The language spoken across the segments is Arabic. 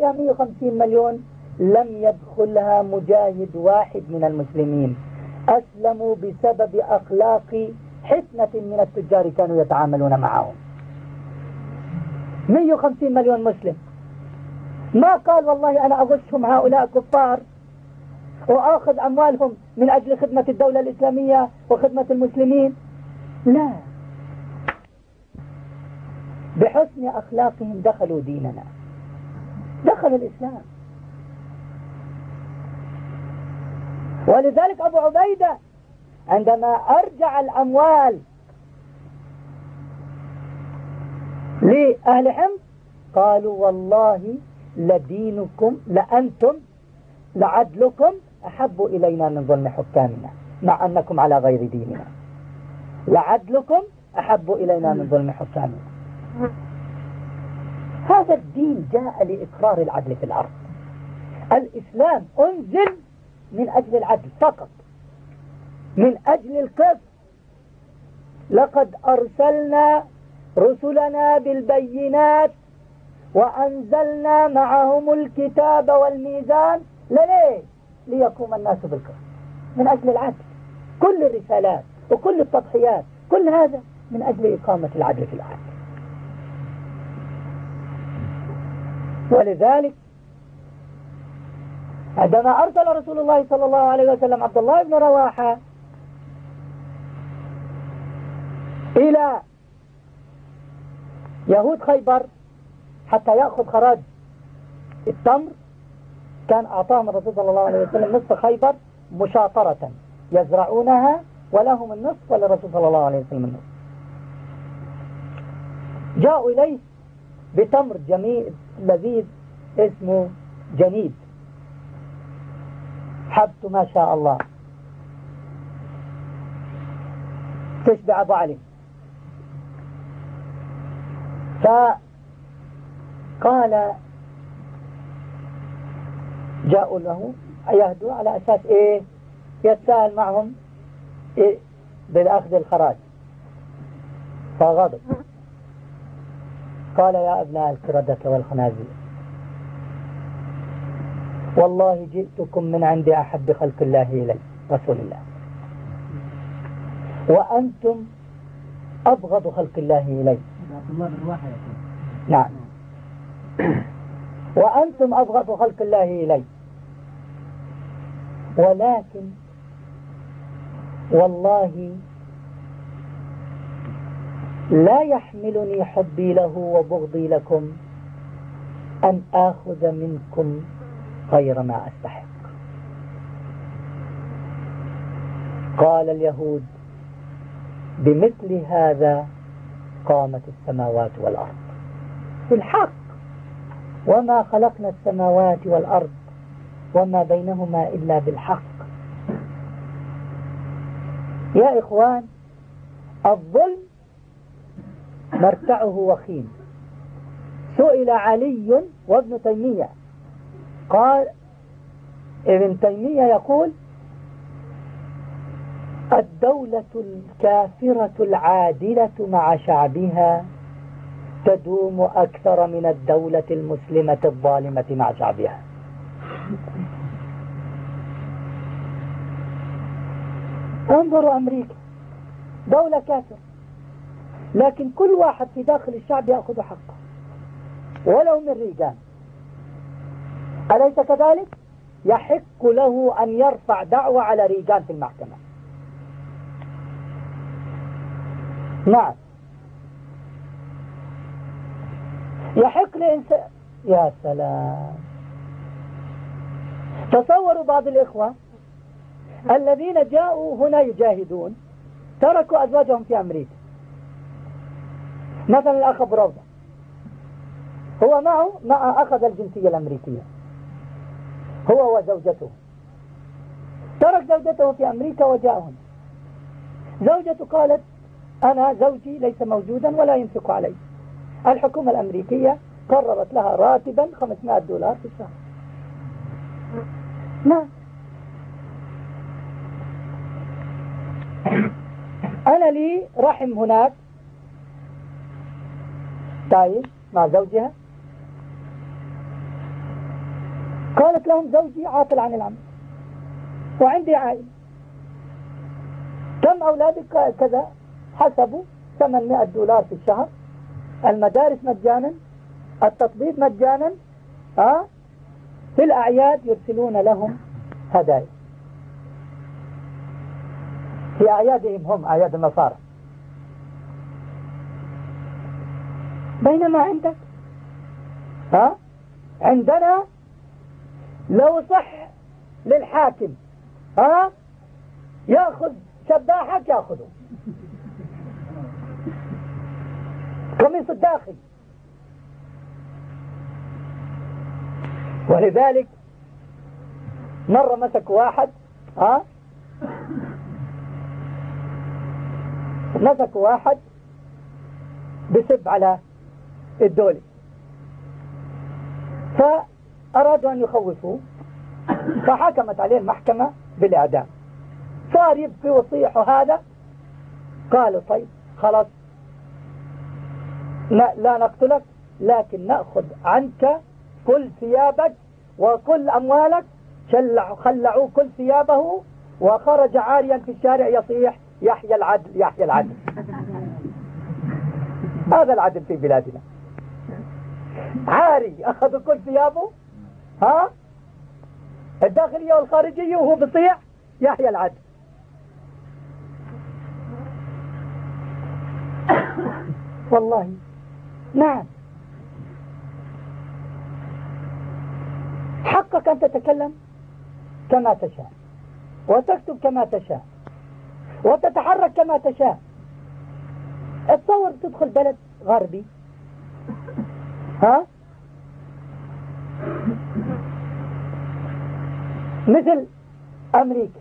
فيها 150 مليون لم يدخلها مجاهد واحد من المسلمين، أسلموا بسبب أخلاق حسنة من التجار كانوا يتعاملون معهم. 150 مليون مسلم، ما قال والله أنا أغشهم هؤلاء كفار وآخذ أموالهم من أجل خدمة الدولة الإسلامية وخدمة المسلمين، لا، بحسن أخلاقهم دخلوا ديننا، دخلوا الإسلام. ولذلك أبو عبيدة عندما أرجع الأموال لأهل حمص قالوا والله لدينكم لأنتم لعدلكم أحب إلينا من ظلم حكامنا مع أنكم على غير ديننا، لعدلكم أحب إلينا من ظلم حكامنا. هذا الدين جاء لإقرار العدل في الأرض. الإسلام أنزل من أجل العدل فقط، من أجل القسط. لقد أرسلنا رسلنا بالبينات وأنزلنا معهم الكتاب والميزان ليه؟ ليقوم الناس بالقسط، من أجل العدل. كل الرسالات وكل التضحيات كل هذا من أجل إقامة العدل في الأرض. ولذلك عندما أرسل رسول الله صلى الله عليه وسلم عبد الله بن رواحة إلى يهود خيبر حتى يأخذ خراج التمر، كان أعطاهم الرسول صلى الله عليه وسلم نصف خيبر مشاطرة يزرعونها ولهم النصف وللرسول صلى الله عليه وسلم النصف. جاءوا إليه بتمر جميل لذيذ اسمه جنيد، حبت ما شاء الله تشبع أبو علي. فقال جاءوا له يهدوا على أساس إيه؟ يتساهل معهم إيه؟ بالأخذ الخراج. فغضب قال يا أبناء القردة والخنازير والله جئتكم من عند أحب خلق الله إلي رسول الله، وأنتم أبغض خلق الله إلي. نعم، وأنتم أبغض خلق الله إلي، ولكن والله لا يحملني حبي له وبغضي لكم أن آخذ منكم غير ما أستحق. قال اليهود بمثل هذا قامت السماوات والأرض بالحق، وما خلقنا السماوات والأرض وما بينهما إلا بالحق. يا إخوان، الظلم مرتعه وخيم. سئل علي وابن تيمية، قال ابن تيمية يقول الدولة الكافرة العادلة مع شعبها تدوم أكثر من الدولة المسلمة الظالمة مع شعبها. انظروا أمريكا دولة كافرة، لكن كل واحد في داخل الشعب يأخذ حقه ولو من ريجان، أليس كذلك؟ يحق له أن يرفع دعوة على ريجان في المحكمة. نعم، يحق لإنسان. يا سلام، تصوروا بعض الإخوة الذين جاءوا هنا يجاهدون تركوا أزواجهم في أمريكا. مثلا الأخ بروضة هو معه أخذ الجنسية الأمريكية، هو وزوجته، ترك زوجته في أمريكا وجاء هنا. زوجته قالت أنا زوجي ليس موجودا ولا ينفق علي. الحكومة الأمريكية قررت لها راتبا $500 في الشهر. نعم، أنا لي رحم هناك تعيش مع زوجها، قالت لهم زوجي عاطل عن العمل وعندي عائلة، كم أولادك؟ كذا. حسبوا $800 في الشهر، المدارس مجانا، التطبيب مجانا، في الأعياد يرسلون لهم هدايا، في أعيادهم هم، أعياد النصارى. بينما عندك عندنا لو صح للحاكم يأخذ شباحك يأخذه قميص الداخل. ولذلك مرة مسك واحد مسك واحد بسب على الدولة، فأرادوا أن يخوفوه، فحكمت عليه المحكمة بالإعدام. صار يبكي ويصيح هذا. قالوا طيب خلاص لا نقتلك، لكن نأخذ عنك كل ثيابك وكل أموالك. خلعوا كل ثيابه وخرج عاريا في الشارع يصيح يحيى العدل يحيى العدل. هذا العدل في بلادنا، عاري أخذوا كل ثيابه الداخلية والخارجية وهو بصيح يحيى العدل. والله نعم، حقك أن تتكلم كما تشاء وتكتب كما تشاء وتتحرك كما تشاء. اتصور تدخل بلد غربي مثل أمريكا،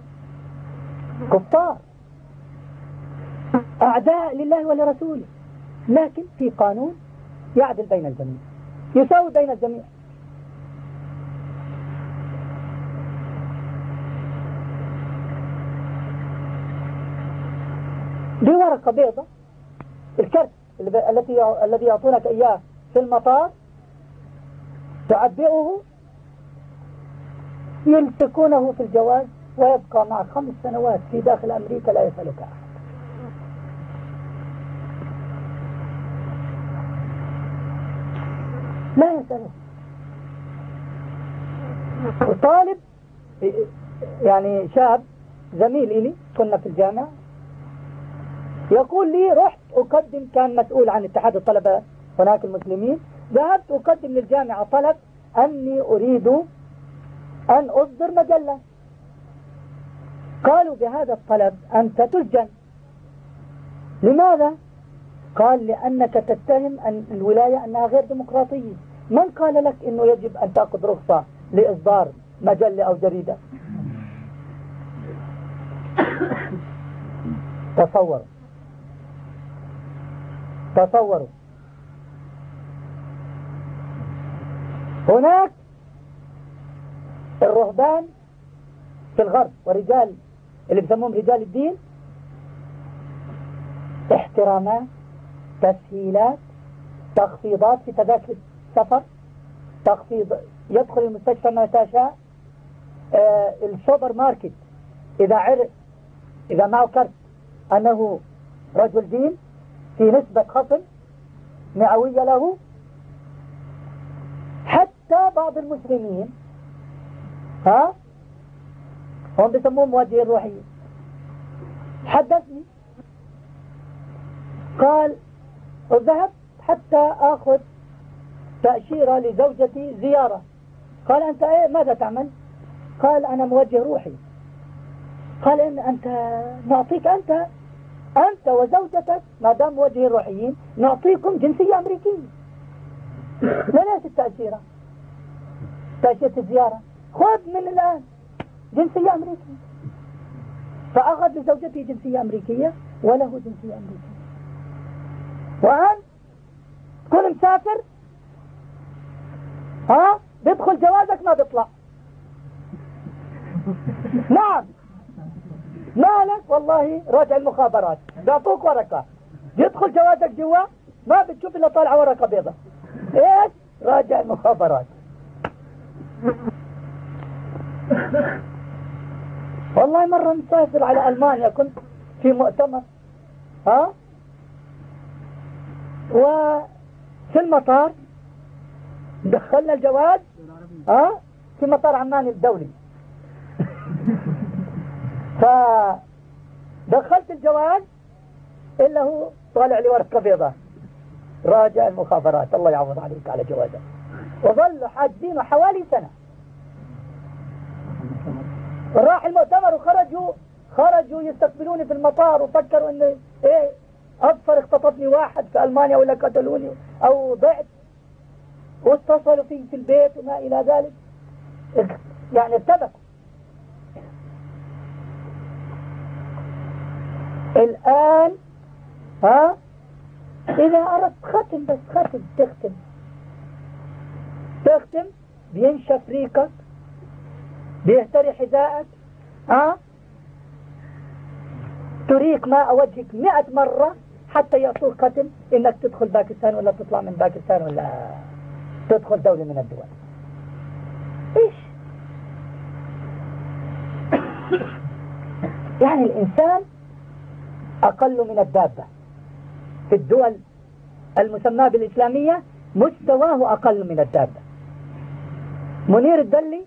كفار أعداء لله ولرسوله، لكن في قانون يعدل بين الجميع، يساوي بين الجميع. بورقة بيضة، الكرت الذي يعطونك إياه في المطار تعبئه، يمسكونه في الجواز ويبقى معك 5 سنوات في داخل أمريكا لا يسألك أحد. لا يسألك. وطالب يعني شاب زميل إلي كنا في الجامعة يقول لي رحت أقدم، كان مسؤول عن اتحاد الطلبة هناك المسلمين، ذهبت أقدم للجامعة طلب أني أريد أن أصدر مجلة. قالوا بهذا الطلب أنت تسجن. لماذا؟ قال لأنك تتهم أن الولاية أنها غير ديمقراطية. من قال لك أنه يجب أن تأخذ رخصة لإصدار مجلة أو جريدة؟ تصوروا هناك الرهبان في الغرب ورجال اللي بيسموهم رجال الدين، احترامات، تسهيلات، تخفيضات في تذاكر السفر، تخفيض، يدخل المستشفى متى شاء، السوبر ماركت إذا معه كرت أنه رجل دين في نسبة خصم مئوية له. حتى بعض المسلمين هم بيسموهم موجهين روحيين، حدثني قال ذهبت حتى أخذ تأشيرة لزوجتي زيارة. قال أنت ماذا تعمل؟ قال أنا موجه روحي. قال إن أنت نعطيك أنت وزوجتك ما دام موجهين روحيين نعطيكم جنسية أمريكية. ليش التأشيرة؟ تأشيرة الزيارة خذ من الآن جنسية أمريكية. فأخذ لزوجتي جنسية أمريكية وله جنسية أمريكية. وأن تكون مسافر بيدخل جوازك ما بيطلع. نعم مالك؟ والله راجع المخابرات بيعطوك ورقة، يدخل جوازك جوا ما بتشوف إلا طالعة ورقة بيضة. إيش؟ راجع المخابرات. والله مرة مسافر على ألمانيا، كنت في مؤتمر وفي المطار دخلنا الجواز في مطار عمان الدولي. فدخلت الجواز إلا هو طالع لي ورقة بيضاء راجع المخابرات، الله يعوض عليك على جوازه. وظلوا حاجزينه حوالي سنة. راح المؤتمر وخرجوا يستقبلوني في المطار، وفكروا انه ايه اصفر اختطفني واحد في المانيا ولا قتلوني او ضعت، واتصلوا في البيت وما الى ذلك، يعني ارتبكوا. الان اذا اردت ختم، بس تختم بينشف ريقك، بيهتري حذائك، تريك ماء وجهك 100 مرة حتى يعطوك ختم انك تدخل باكستان ولا تطلع من باكستان ولا تدخل دولة من الدول. ايش يعني الانسان اقل من الدابة في الدول المسماة بالإسلامية، مستواه اقل من الدابة. منير الدلي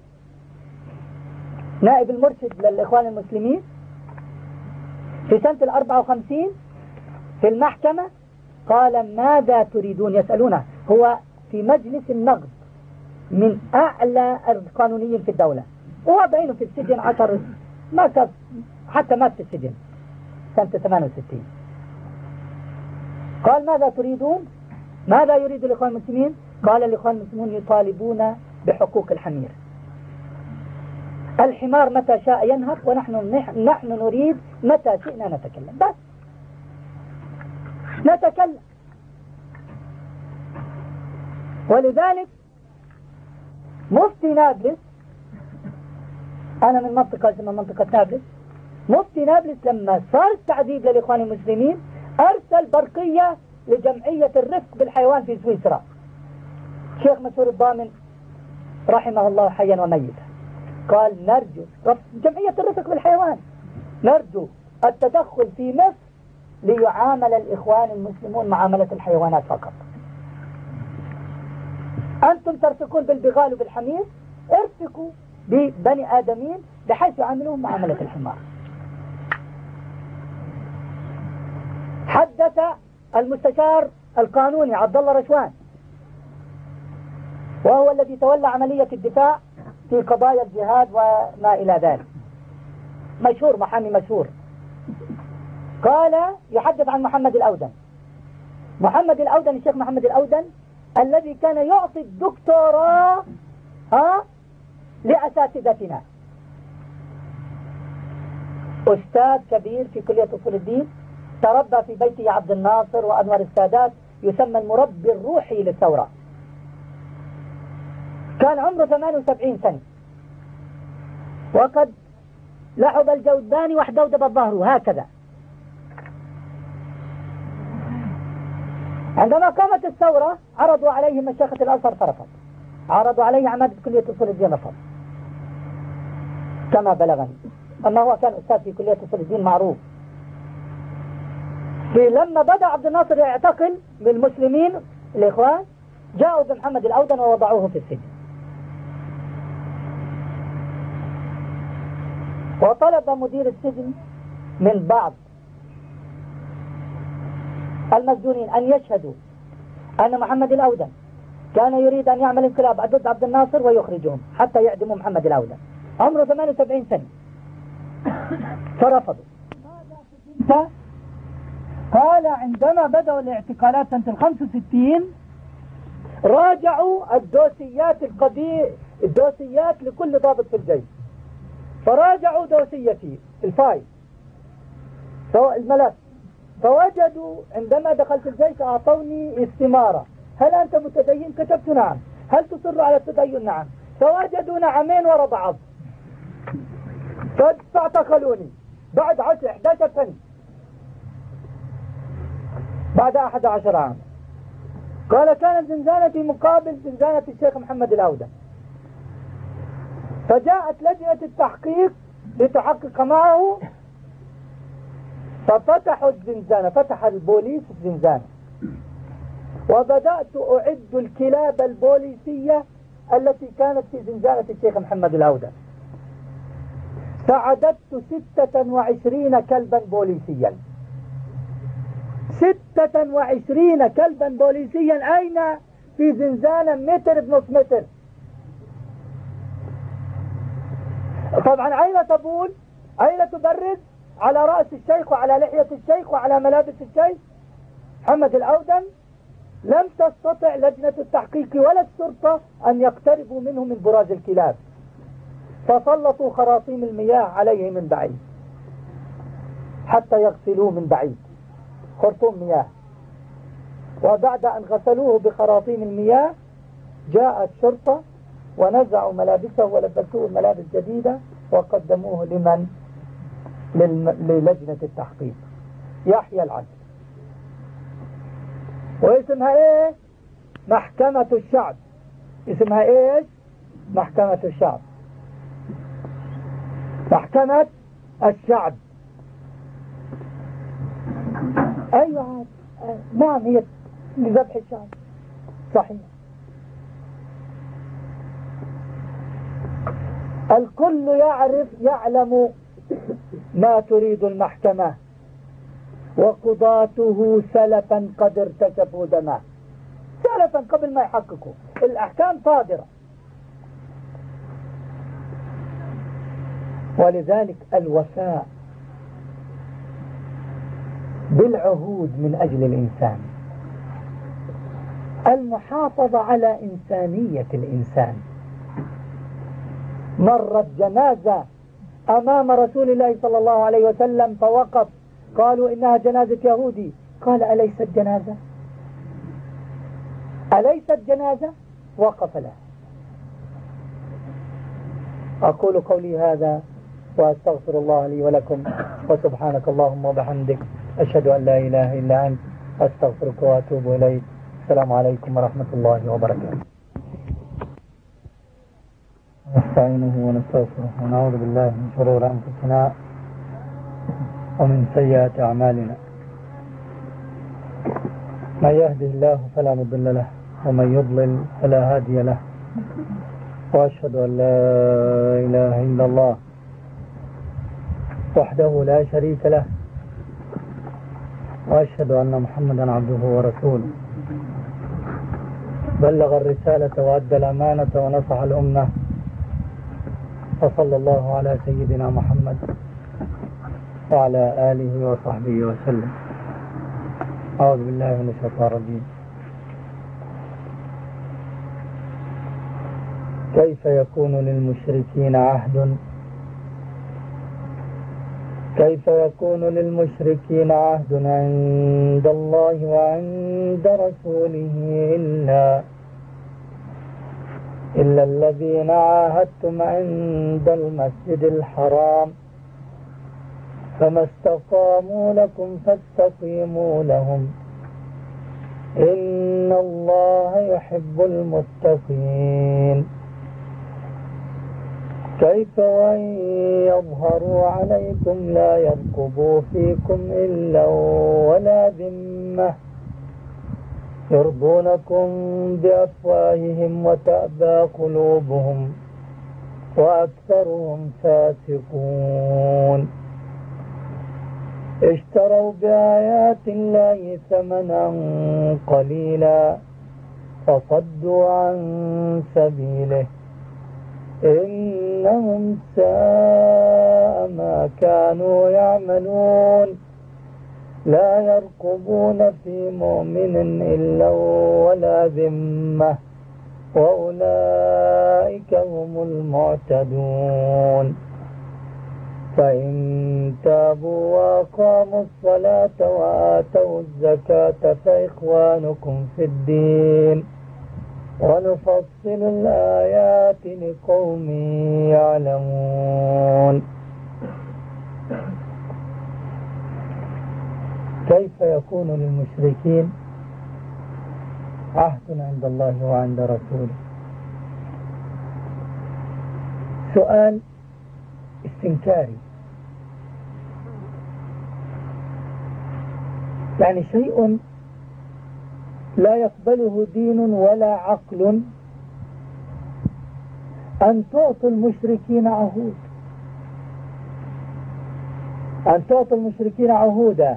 نائب المرشد للإخوان المسلمين في سنة 54 في المحكمة قال: ماذا تريدون؟ يسألونه، هو في مجلس النقد من أعلى القانونيين في الدولة، ووضعينه في السجن 10 ما كف حتى مات في السجن سنة 68. قال: ماذا تريدون؟ ماذا يريد الإخوان المسلمين؟ قال: الإخوان المسلمون يطالبون بحقوق الحمير. الحمار متى شاء ينهق، ونحن نريد متى شئنا نتكلم، بس نتكلم. ولذلك مفتي نابلس، أنا من منطقة اسمها منطقة نابلس، مفتي نابلس لما صار التعذيب للإخوان المسلمين أرسل برقية لجمعية الرفق بالحيوان في سويسرا، شيخ مسعود الضامن رحمه الله حيا وميتا، قال: نرجو جمعية الرفق بالحيوان، نرجو التدخل في مصر ليعامل الإخوان المسلمون معاملة الحيوانات فقط. أنتم ترفقون بالبغال وبالحمير، ارفقوا ببني آدمين بحيث يعاملون معاملة الحمار. حدث المستشار القانوني عبد الله رشوان، وهو الذي تولى عملية الدفاع في قضايا الجهاد وما إلى ذلك، مشهور، محامي مشهور، قال يحدث عن محمد الأودن. محمد الأودن، الشيخ محمد الأودن الذي كان يعطي الدكتوراه لأساتذتنا، أستاذ كبير في كلية أصول الدين، تربى في بيت عبد الناصر وأنور السادات، يسمى المربي الروحي للثورة. كان عمره 78 سنة، وقد لعب الجودان وحدودب الظهر هكذا. عندما قامت الثورة عرضوا عليه مشيخة الأزهر فرفض، عرضوا عليه عمادة كلية أصول الدين رفض كما بلغني، أما هو كان أستاذ في كلية أصول الدين معروف. لما بدأ عبد الناصر يعتقل بالمسلمين الإخوان، جاءوا بمحمد الأودن ووضعوه في السجن، وطلب مدير السجن من بعض المسجونين أن يشهدوا أن محمد الأودن كان يريد أن يعمل انقلاب ضد عبد الناصر ويخرجهم حتى يعدموا محمد الأودن، عمره 78 سنة، فرفضوا. قال: عندما بدأوا الاعتقالات سنة 65 راجعوا الدوسيات لكل ضابط في الجيش، فراجعوا دوسيتي الفايل الملف، فوجدوا عندما دخلت الجيش أعطوني استمارة: هل أنت متدين؟ كتبت نعم. هل تصر على التدين؟ نعم. فوجدوا نعمين وراء بعض، فاعتقلوني بعد 11 سنة، بعد 11 عام. قال: كانت زنزانتي مقابل زنزانة الشيخ محمد الأودن، فجاءت لجنة التحقيق لتحقق معه، ففتحوا الزنزانة، فتح البوليس الزنزانة، وبدأت أعد الكلاب البوليسية التي كانت في زنزانة الشيخ محمد العودة. فعددت 26 كلبا بوليسيا. 26 كلبا بوليسيا. أين؟ في زنزانة متر بنص متر. طبعا أين تبول؟ أين تبرد؟ على رأس الشيخ وعلى لحية الشيخ وعلى ملابس الشيخ محمد الأودن. لم تستطع لجنة التحقيق ولا الشرطة أن يقتربوا منه من براز الكلاب، فسلطوا خراطيم المياه عليه من بعيد حتى يغسلوه من بعيد، خرطوم مياه. وبعد أن غسلوه بخراطيم المياه جاءت شرطة ونزعوا ملابسه ولبسوه ملابس جديدة وقدموه لمن؟ للجنة التحقيق. يحيى العدل. واسمها ايه؟ محكمة الشعب. اسمها ايش؟ محكمة الشعب. محكمة الشعب. ايوه نعم، هي لذبح الشعب، صحيح. الكل يعلم ما تريد المحكمة، وقضاته سلفا قد ارتكبوا دمه، سلفا قبل ما يحققوا. الأحكام صادرة. ولذلك الوفاء بالعهود من أجل الإنسان، المحافظة على إنسانية الإنسان. مرت جنازة أمام رسول الله صلى الله عليه وسلم فوقف، قالوا إنها جنازة يهودي، قال أليست جنازة؟ أليست جنازة؟ وقف لها. أقول قولي هذا وأستغفر الله لي ولكم، وسبحانك اللهم وبحمدك، أشهد أن لا إله إلا أنت، أستغفرك وأتوب إليك. السلام عليكم ورحمة الله وبركاته. نستعينه ونستغفره ونعوذ بالله من شرور أنفسنا ومن سيئات أعمالنا. من يهده الله فلا مضل له ومن يضلل فلا هادي له، وأشهد أن لا إله إلا الله وحده لا شريك له، وأشهد أن محمدا عبده ورسوله، بلغ الرسالة وأدى الأمانة ونصح الأمة، وصلى الله على سيدنا محمد وعلى آله وصحبه وسلم. أعوذ بالله من الشيطان الرجيم. كيف يكون للمشركين عهد عند الله وعند رسوله إلا الذين عاهدتم عند المسجد الحرام، فما استقاموا لكم فاستقيموا لهم، إن الله يحب المتقين. كيف وإن يظهروا عليكم لا يرقبوا فيكم إلا ولا ذمة، يرضونكم بأفواههم وتأبى قلوبهم وأكثرهم فاسقون. اشتروا بآيات الله ثمنا قليلا فصدوا عن سبيله، إنهم ساء ما كانوا يعملون. لا يرقبون في مؤمن إلا ولا ذمة، وأولئك هم المعتدون. فإن تابوا وأقاموا الصلاة وآتوا الزكاة فإخوانكم في الدين، ونفصل الآيات لقوم يعلمون. كيف يكون للمشركين عهد عند الله وعند رسوله؟ سؤال استنكاري، يعني شيء لا يقبله دين ولا عقل أن تعطوا المشركين عهود، أن تعطوا المشركين عهودا.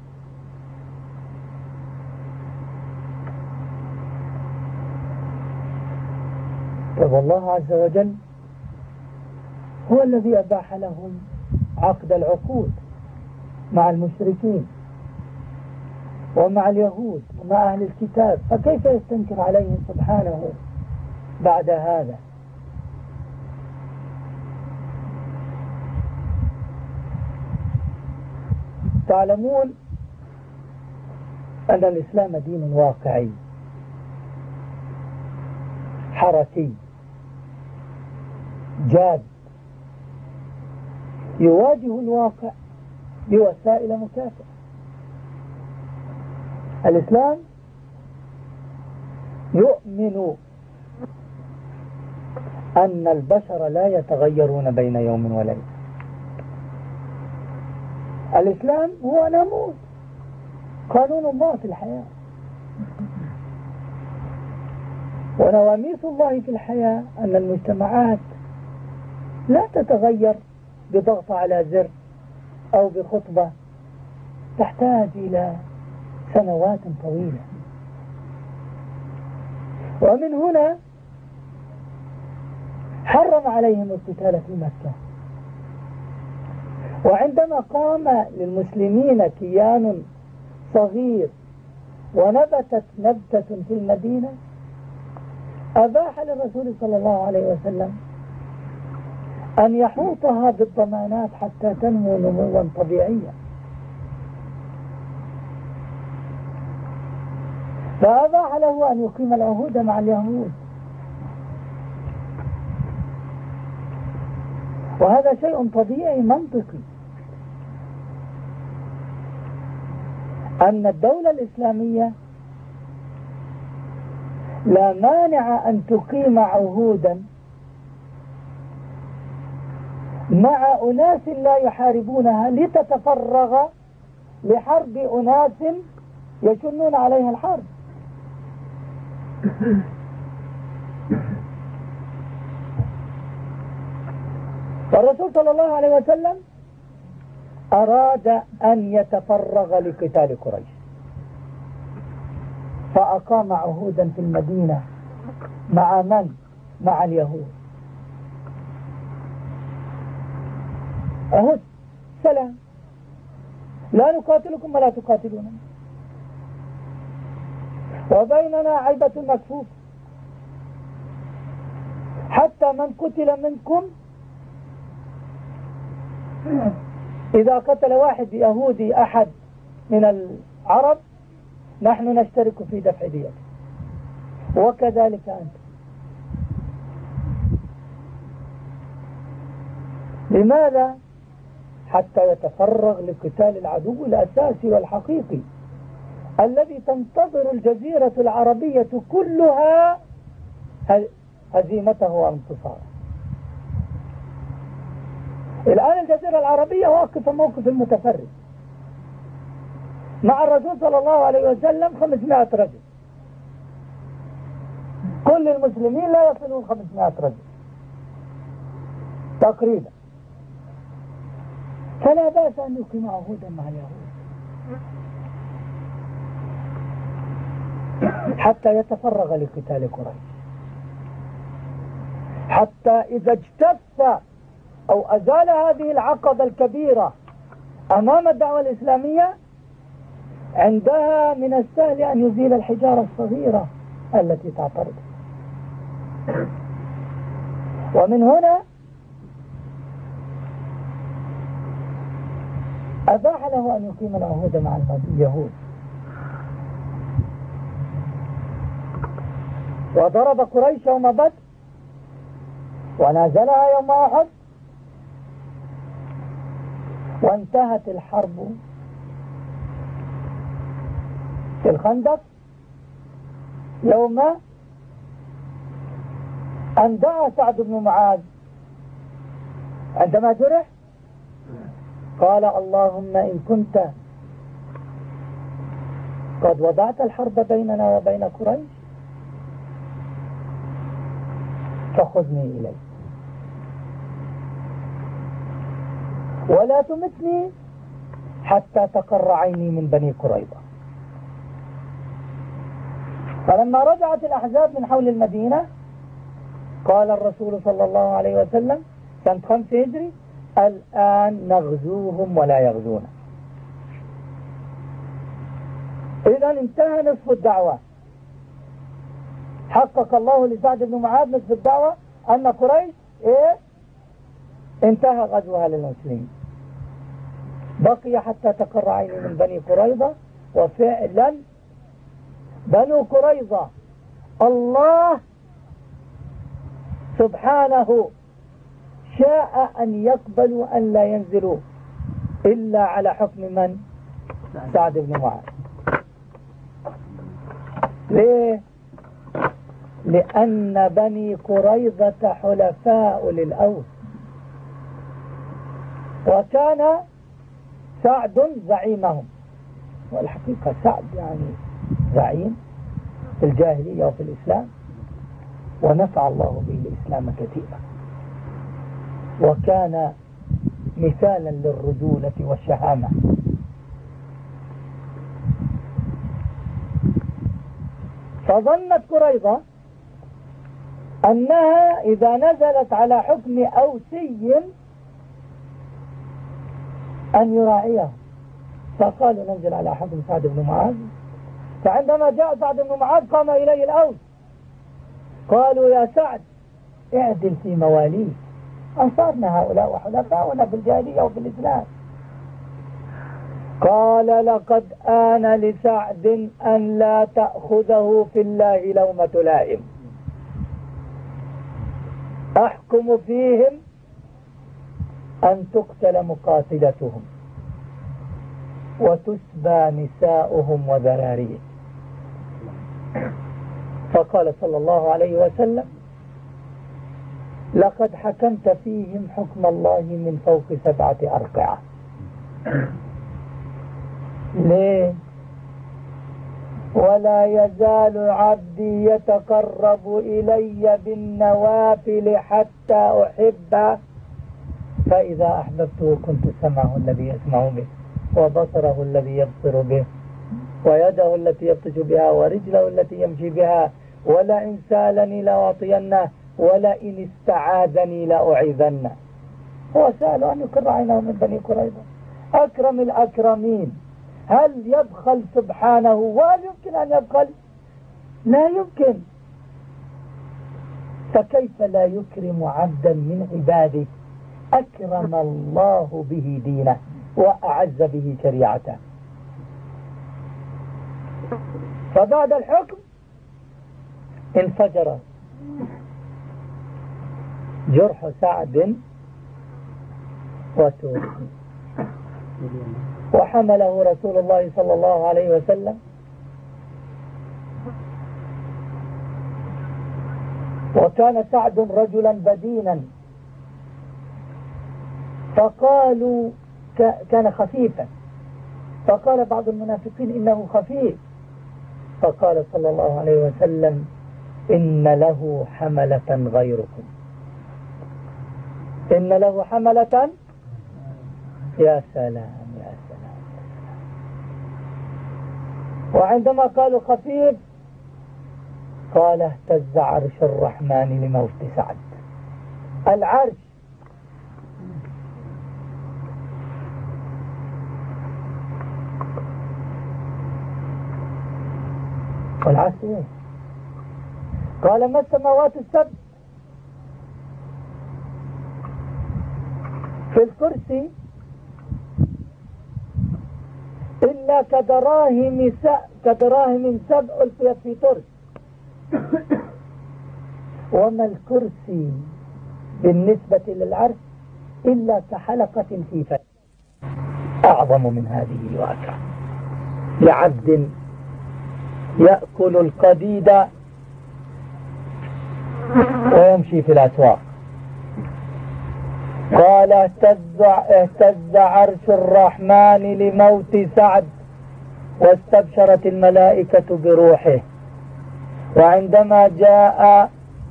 طب الله عز وجل هو الذي أباح لهم عقد العقود مع المشركين ومع اليهود ومع أهل الكتاب، فكيف يستنكر عليهم سبحانه بعد هذا؟ تعلمون أن الإسلام دين واقعي حركي جاد، يواجه الواقع بوسائل مكافئة. الإسلام يؤمن أن البشر لا يتغيرون بين يوم وليلة. الإسلام هو ناموس قانون الله في الحياة، ونواميس الله في الحياة أن المجتمعات لا تتغير بضغط على زر أو بخطبة، تحتاج إلى سنوات طويلة. ومن هنا حرم عليهم القتال في مكة، وعندما قام للمسلمين كيان صغير ونبتت نبتة في المدينة أباح للرسول صلى الله عليه وسلم أن يحوطها بالضمانات حتى تنمو نموا طبيعيا، فأباح له أن يقيم العهود مع اليهود. وهذا شيء طبيعي منطقي، أن الدولة الإسلامية لا مانع أن تقيم عهودا مع أناس لا يحاربونها لتتفرغ لحرب أناس يشنون عليها الحرب. والرسول صلى الله عليه وسلم أراد أن يتفرغ لقتال قريش، فأقام عهودا في المدينة مع من؟ مع اليهود. عهود سلام، لا نقاتلكم ولا تقاتلوننا، وبيننا عيبة مكفوف، حتى من قتل منكم إذا قتل واحد يهودي أحد من العرب نحن نشترك في دفع ديته، وكذلك أنت. لماذا؟ حتى يتفرغ لقتال العدو الأساسي والحقيقي الذي تنتظر الجزيرة العربية كلها هزيمته وانتصاره. الآن الجزيرة العربية واقفة موقف المتفرج، مع الرسول صلى الله عليه وسلم 500 رجل، كل المسلمين لا يصلون 500 رجل تقريبا، فلا بأس أن يقيم عهودا مع اليهود حتى يتفرغ لقتال قريش، حتى إذا اجتث أو أزال هذه العقبة الكبيرة أمام الدعوة الإسلامية عندها من السهل أن يزيل الحجارة الصغيرة التي تعترض. ومن هنا أباح له أن يقيم العهود مع اليهود، وضرب قريش يوم بدر ونازلها يوم أحد، وانتهت الحرب في الخندق يوم أن دعا سعد بن معاذ عندما جرح قال اللهم إن كنت قد وضعت الحرب بيننا وبين قريش فخذني إليك ولا تمتني حتى تقر عيني من بني قريظة. فلما رجعت الأحزاب من حول المدينة قال الرسول صلى الله عليه وسلم سنة 5 هجري الآن نغزوهم ولا يغزونا. إذا انتهى نصف الدعوة. حقق الله لسعد بن معاذ نصف الدعوة أن قريش انتهى غزوها للمسلمين. بقي حتى تقر عيني من بني قريظة. وفعلا بنو قريظة الله سبحانه شاء أن يقبلوا أن لا ينزلوا إلا على حكم من؟ سعد بن معاذ. ليه؟ لأن بني قريظة حلفاء للأوس، وكان سعد زعيمهم. والحقيقة سعد يعني زعيم في الجاهلية وفي الإسلام، ونفع الله به الإسلام كثيرا، وكان مثالا للرجولة والشهامة. فظنت قريظة أنها إذا نزلت على حكم أوسي أن يراعيه، فقالوا ننزل على حكم سعد بن معاذ. فعندما جاء سعد بن معاذ قام إليه الأوس قالوا يا سعد اعدل في مواليك، أنصارنا هؤلاء وحلفاؤنا في الجاهلية وفي الإسلام. قال لقد آن لسعد أن لا تأخذه في الله لومة لائم، أحكم فيهم أن تقتل مقاتلتهم وتسبى نساؤهم وذراريهم. فقال صلى الله عليه وسلم لقد حكمت فيهم حكم الله من فوق 7 أرقعة. ليه؟ ولا يزال عبدي يتقرب إلي بالنوافل حتى أحبه، فإذا أحببته كنت سمعه الذي يسمع به وبصره الذي يبصر به ويده التي يبطش بها ورجله التي يمشي بها، ولئن سالني لأعطينه ولئن استعاذني لأعيذنه. هو سأل أن يقر عينه من بني قريظة، أكرم الأكرمين. هل يبخل سبحانه؟ وهل يمكن أن يبخل؟ لا يمكن. فكيف لا يكرم عبدا من عباده أكرم الله به دينه وأعز به شريعته؟ فبعد الحكم انفجر جرح سعد وتوب، وحمله رسول الله صلى الله عليه وسلم وكان سعد رجلا بدينا، فقالوا كان خفيفا، فقال بعض المنافقين إنه خفيف، فقال صلى الله عليه وسلم إن له حملة غيركم، إن له حملة. يا سلام يا سلام. وعندما قالوا خفيف قال اهتز عرش الرحمن لموت سعد. العرش والعرش ايه؟ قال ما السماوات السبع في الكرسي إلا كدراهم 7 ألقيت في ترس، وما الكرسي بالنسبة للعرش إلا كحلقة في فم، أعظم من هذه وأكرم لعبد يأكل القديد ويمشي في الأسواق قال اهتز عرش الرحمن لموت سعد واستبشرت الملائكة بروحه. وعندما جاء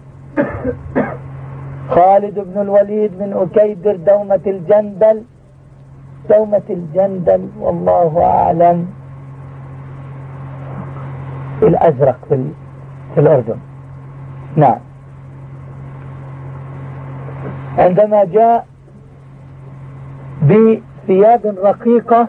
خالد بن الوليد من أكيدر دومة الجندل والله أعلم الأزرق في الأردن. نعم. عندما جاء بثياب رقيقة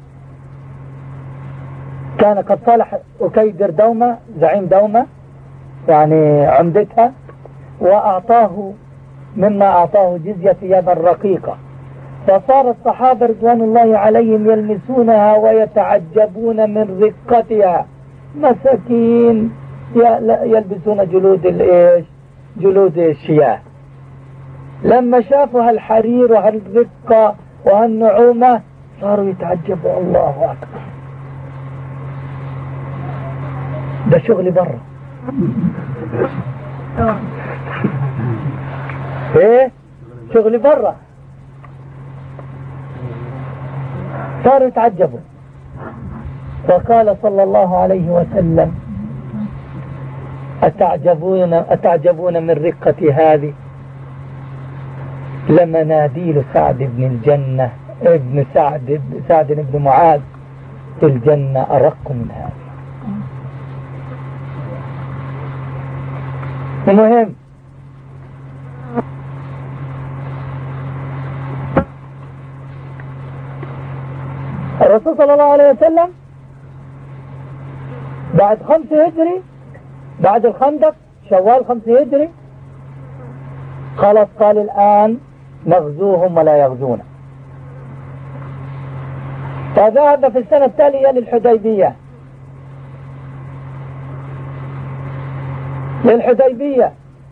كان قد صالح أكيدر دومة زعيم دومة يعني عمدتها، وأعطاه مما أعطاه جزية ثيابا رقيقة، فصار الصحابة رضوان الله عليهم يلمسونها ويتعجبون من رقتها. مساكين يلبسون جلود الشياه. لما شافوا هالحرير وهالرقة وهالنعومة صاروا يتعجبوا. الله أكبر، ده شغل برا. ايه شغل برا. صاروا يتعجبوا. فقال صلى الله عليه وسلم أتعجبون من رقة هذه؟ لمناديل سعد بن الجنة ابن سعد بن معاذ في الجنة أرق من هذه. المهم الرسول صلى الله عليه وسلم بعد 5 هجري بعد الخندق شوال 5 هجري خلاص قال الآن نغزوهم ولا يغزونا. فذهب في السنة التالية للحديبية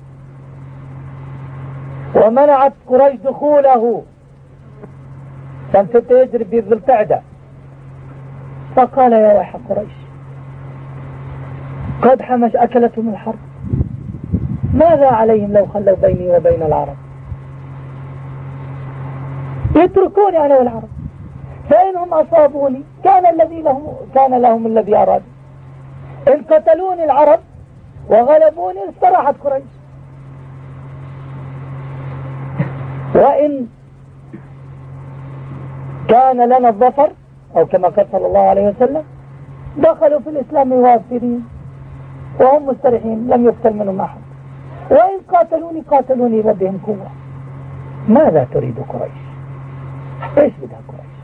ومنعت قريش دخوله سنة 6 هجري في ذي القعدة. فقال يا ويح قريش قد حمش أكلتهم الحرب، ماذا عليهم لو خلوا بيني وبين العرب؟ يتركوني أنا والعرب، فإنهم أصابوني كان لهم الذي أراد. إن قتلوني العرب وغلبوني استراحت قريش، وإن كان لنا الظفر أو كما قال صلى الله عليه وسلم دخلوا في الإسلام وافرين وهم مستريحين لم يقتل منهم أحد، وإن قاتلوني بهم قوة. ماذا تريد قريش؟ إيش بدها قريش؟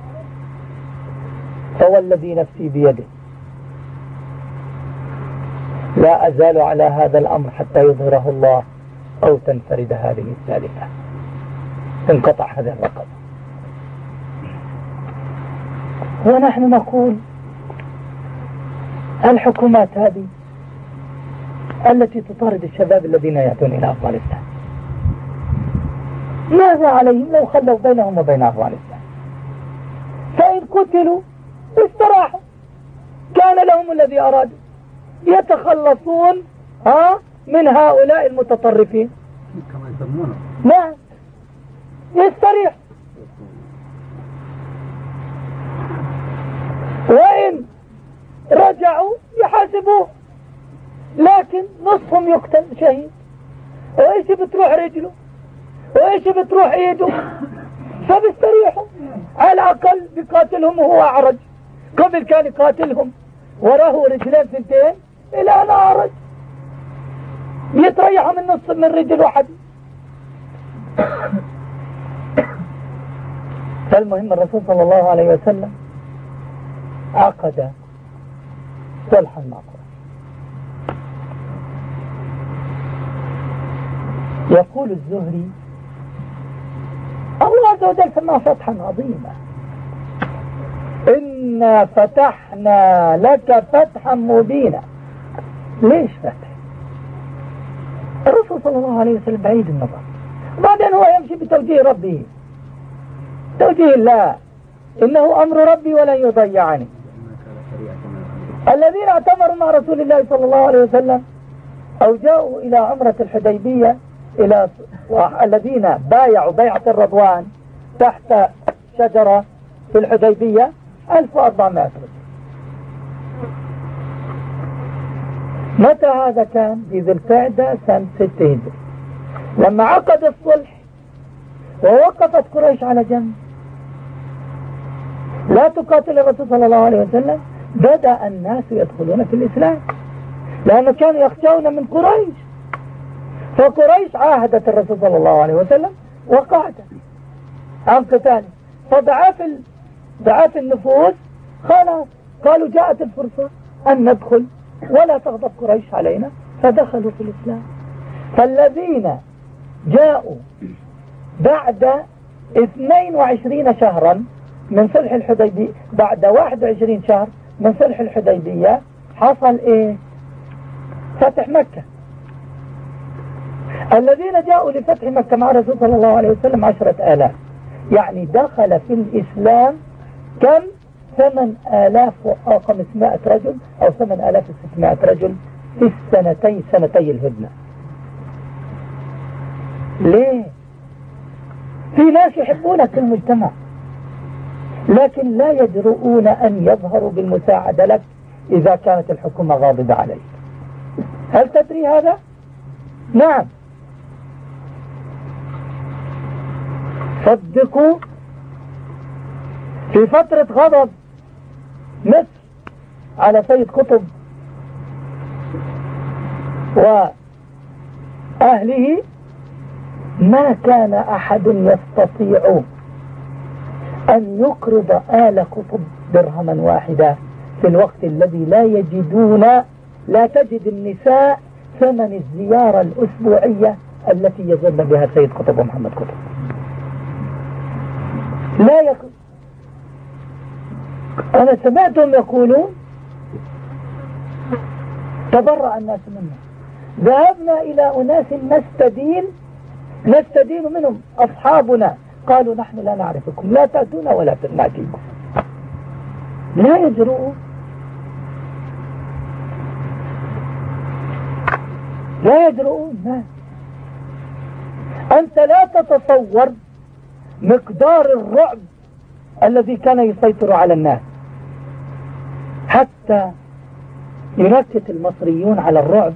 فوالذي نفسي بيده لا أزال على هذا الأمر حتى يظهره الله أو تنفرد هذه الثالثة. انقطع هذا الرقم. ونحن نقول الحكومات هذه التي تطارد الشباب الذين يأتون إلى أفغانستان ماذا عليهم لو خلوا بينهم وبين أفغانستان؟ فإن قتلوا استراحوا، كان لهم الذي أرادوا، يتخلصون من هؤلاء المتطرفين كما يسمونه. نعم يستريح. وإن رجعوا يحاسبوه، لكن نصفهم يقتل شهيد، وإيش بتروح رجله وإيش بتروح ايده، فبيستريحوا. على الأقل بيقاتلهم وهو أعرج. قبل كان يقاتلهم وراه رجلين 2 الآن أعرج يتريحوا من نصف من رجل واحد. فالمهم الرسول صلى الله عليه وسلم عقد صلحا مع قريش. يقول الزهري الله عز وجل سماه فتحا عظيما، إنا فتحنا لك فتحا مبينا. ليش فتح؟ الرسول صلى الله عليه وسلم بعيد النظر، بعدين هو يمشي بتوجيه ربه، توجيه الله، إنه أمر ربي ولن يضيعني. الذين اعتمروا مع رسول الله صلى الله عليه وسلم أو جاءوا إلى عمرة الحديبية إلى الذين بايعوا بيعة الرضوان تحت شجرة في الحديبية 1400 رجل. متى هذا كان؟ في ذي القعدة سنة 6 هجري، لما عقد الصلح ووقفت قريش على جنب لا تقاتل الرسول صلى الله عليه وسلم، بدأ الناس يدخلون في الإسلام لأنه كانوا يخشون من قريش. فقريش عاهدت الرسول صلى الله عليه وسلم وقعد عن قتاله، فضعاف النفوس خلاص قالوا جاءت الفرصة أن ندخل ولا تغضب قريش علينا، فدخلوا في الإسلام. فالذين جاءوا بعد 22 شهرا من صلح الحديبية، بعد 21 شهر من صلح الحديبية حصل ايه؟ فتح مكة. الذين جاءوا لفتح مكة مع الرسول صلى الله عليه وسلم 10,000، يعني دخل في الإسلام كم؟ 8,500 رجل أو 8,600 رجل في سنتي الهدنة. ليه؟ في ناس يحبونك في المجتمع لكن لا يجرؤون أن يظهروا بالمساعدة لك إذا كانت الحكومة غاضبة عليك. هل تدري هذا؟ نعم. صدقوا في فترة غضب مصر على سيد قطب وأهله ما كان أحد يستطيع أن يقرض آل قطب درهما واحدا في الوقت الذي لا تجد النساء ثمن الزيارة الأسبوعية التي يزن بها سيد قطب ومحمد قطب. أنا سمعتهم يقولون تبرأ الناس منا، ذهبنا إلى أناس نستدين منهم أصحابنا، قالوا نحن لا نعرفكم، لا تأتونا ولا نأتيكم. لا يجرؤون، لا. أنت لا تتصور مقدار الرعب الذي كان يسيطر على الناس، حتى ينكت المصريون على الرعب.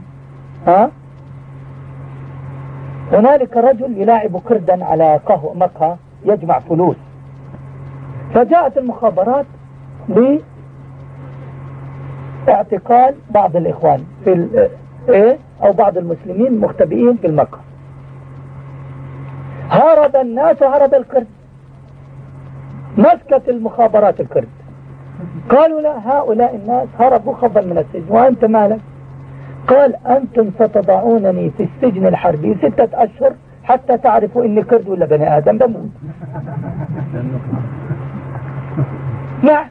هنالك رجل يلاعب كردا على مقهى يجمع فلوس، فجاءت المخابرات لاعتقال بعض الإخوان أو بعض المسلمين مختبئين في المقهى. هرب الناس وهرب الكرد، مسكت المخابرات الكرد، قالوا لا، هؤلاء الناس هربوا خوفا من السجن وأنت مالك؟ قال أنتم ستضعونني في السجن الحربي 6 أشهر حتى تعرفوا إني كرد ولا بني آدم بموت. نعم.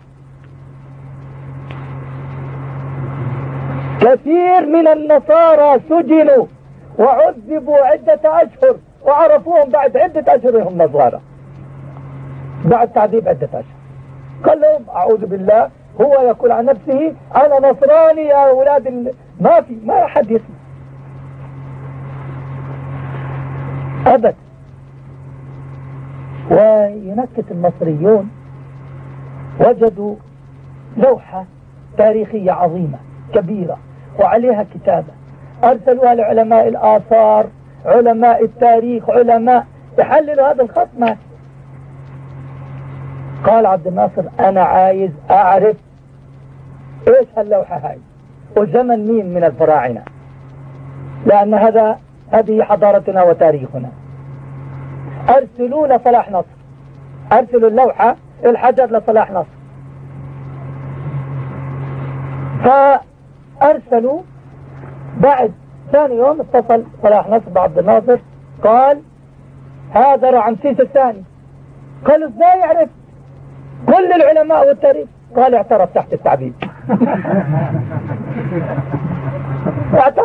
كثير من النصارى سجنوا وعذبوا 10 أشهر وعرفوهم بعد 10 أشهر هم نصارى، بعد تعذيب 10 أشهر. قال لهم أعوذ بالله، هو يقول عن نفسه أنا نصراني يا أولاد ما أحد يسمع أبدا. وينكت المصريون وجدوا لوحة تاريخية عظيمة كبيرة وعليها كتابة، أرسلوها لعلماء الآثار، علماء التاريخ، علماء يحللوا هذا الخط. ما قال عبد الناصر أنا عايز أعرف إيش هاللوحة هاي وزمن مين من الفراعنة، لأن هذه حضارتنا وتاريخنا. أرسلوا لصلاح نصر، أرسلوا اللوحة الحجر لصلاح نصر. فأرسلوا بعد ثاني يوم اتصل صلاح نصر بعبد الناصر، قال هذا رمسيس الثاني. قالوا ازاي يعرف؟ كل العلماء والتاريخ. قال اعترف تحت التعبيد. اعترف.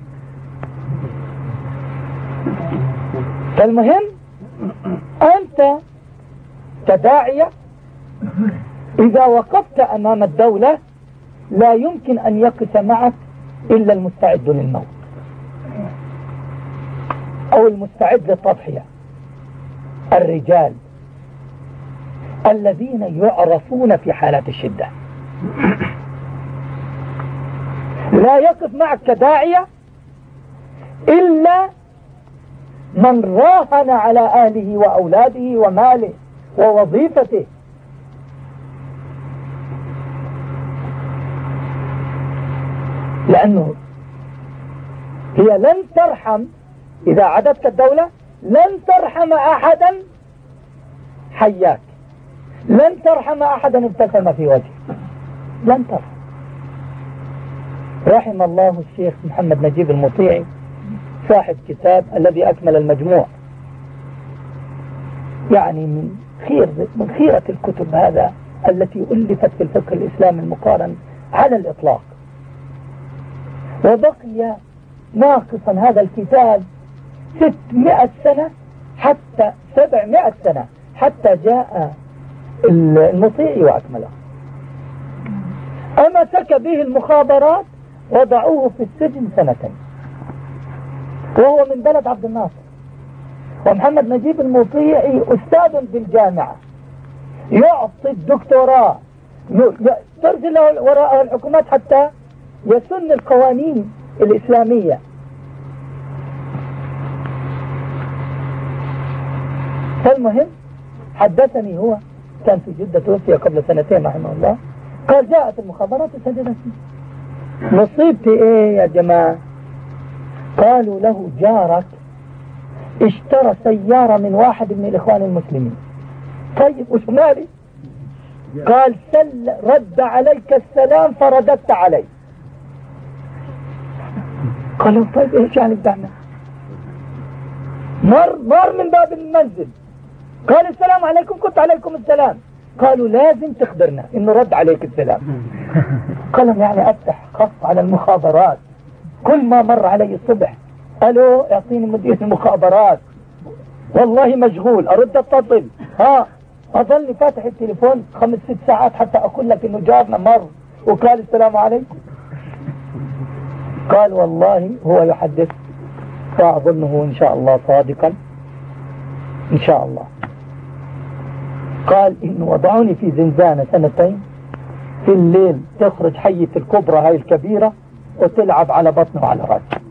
فالمهم أنت كداعية إذا وقفت أمام الدولة لا يمكن أن يقف معك إلا المستعد للموت. أو المستعد للتضحية، الرجال الذين يعرفون في حالات الشدة. لا يقف معك كداعية إلا من راهن على أهله وأولاده وماله ووظيفته. لأنه هي لن ترحم إذا عدتك الدولة، لن ترحم أحدا حياك، لن ترحم أحدا ابتسم في وجهك، لن ترحم. رحم الله الشيخ محمد نجيب المطيعي صاحب كتاب الذي أكمل المجموع، يعني من خيرة الكتب هذا التي ألفت في الفقه الإسلامي المقارن على الإطلاق. وبقي ناقصا هذا الكتاب 600 سنة حتى 700 سنة حتى جاء المطيعي وأكمله. أمسك به المخابرات وضعوه في السجن 2 سنة، وهو من بلد عبد الناصر. ومحمد نجيب المطيعي أستاذ في الجامعة، يعطي الدكتوراه، ترسل وراءه الحكومات حتى يسن القوانين الإسلامية. فالمهم حدثني، هو كان في جدة، توفي قبل 2 سنين رحمه الله، قال جاءت المخابرات وسجنتني. مصيبتي ايه يا جماعة؟ قالوا له جارك اشترى سيارة من واحد من الإخوان المسلمين. طيب وش مالي؟ قال رد عليك السلام فرددت عليه. قالوا طيب ايش يعني بدعنا؟ مر من باب المنزل، قال السلام عليكم، قلت عليكم السلام. قالوا لازم تخبرنا انه رد عليك السلام. قالوا يعني افتح خط على المخابرات، كل ما مر علي الصبح الو اعطيني مدير المخابرات، والله مشغول ارد اتصل، اظلني فاتح التليفون 5-6 ساعات حتى اقول لك انه جارنا مر وقال السلام عليكم. قال والله هو يحدث، فاظنه ان شاء الله صادقا ان شاء الله. قال إنه وضعوني في زنزانة 2 سنين، في الليل تخرج حية الكبرى هاي الكبيرة وتلعب على بطنه وعلى رأسه.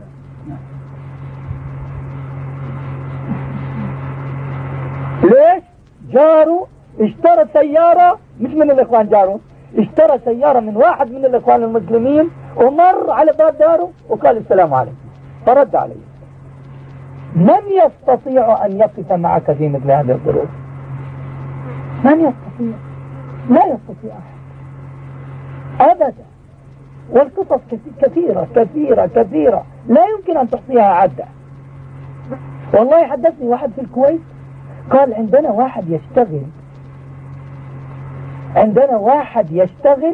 ليش؟ جاره اشترى سيارة، مش من الإخوان، جاره اشترى سيارة من واحد من الإخوان المسلمين ومر على باب داره وقال السلام عليكم فرد عليه. من يستطيع أن يقف معك في مثل هذه الظروف؟ من يستطيع؟ لا يستطيع أحد أبدا. والقصص كثيرة كثيرة كثيرة لا يمكن أن تحصيها عدة. والله حدثني واحد في الكويت قال عندنا واحد يشتغل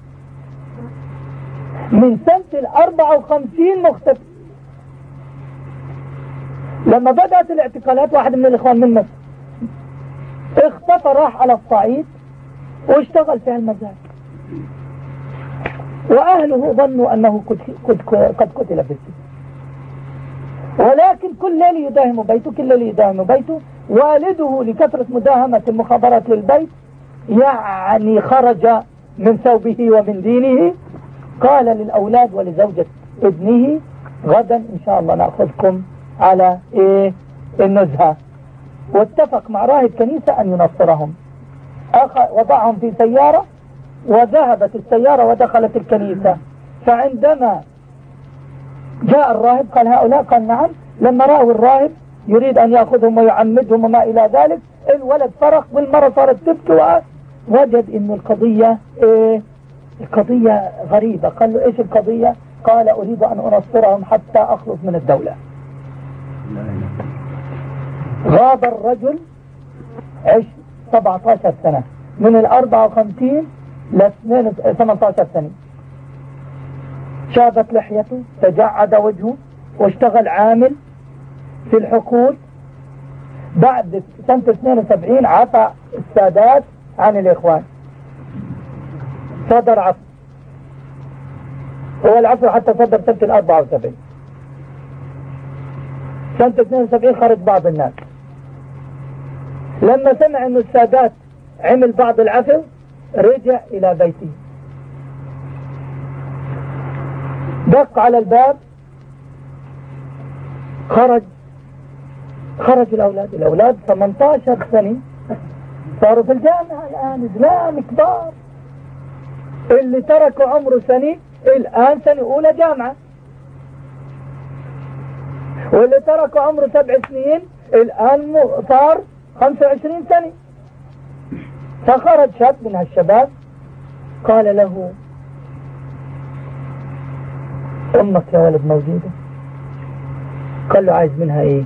من سنة 54 مختفي. لما بدأت الاعتقالات واحد من الإخوان من مصر اختفى، راح على الصعيد واشتغل في المزاد، وأهله ظنوا أنه قد قتل في السجن، ولكن كل ليل يداهم بيته، كل ليل يداهم بيته. والده لكثرة مداهمة المخابرات للبيت يعني خرج من ثوبه ومن دينه. قال للأولاد ولزوجة ابنه غدا إن شاء الله نأخذكم على النزهة. واتفق مع راهب كنيسة أن ينصرهم، وضعهم في سيارة وذهبت السيارة ودخلت الكنيسة. فعندما جاء الراهب قال هؤلاء، قال نعم. لما رأوا الراهب يريد أن يأخذهم ويعمدهم وما إلى ذلك، الولد فرق والمرة صارت تبكي، ووجد إن القضية غريبة. قال له إيش القضية؟ قال أريد أن أنصرهم حتى أخلص من الدولة. غاب الرجل 17 سنة، من 54 ل 18 سنة. شابت لحيته، تجعد وجهه، واشتغل عامل في الحقول. بعد سنة 72 عفى السادات عن الإخوان، صدر عفو، هو العفو حتى صدر سنة 74. سنة 72 خرج بعض الناس. لما سمع أن السادات عمل بعض العفو رجع إلى بيته، دق على الباب، خرج الأولاد 18 سنة صاروا في الجامعة الآن، إسلام كبار. اللي تركوا عمره سنة الآن سنة أولى جامعة، واللي تركوا عمره 7 سنين الآن صار 25 سنة. فخرج شاب من هالشباب قال له: أمك يا ولد موجودة؟ قال له: عايز منها إيه؟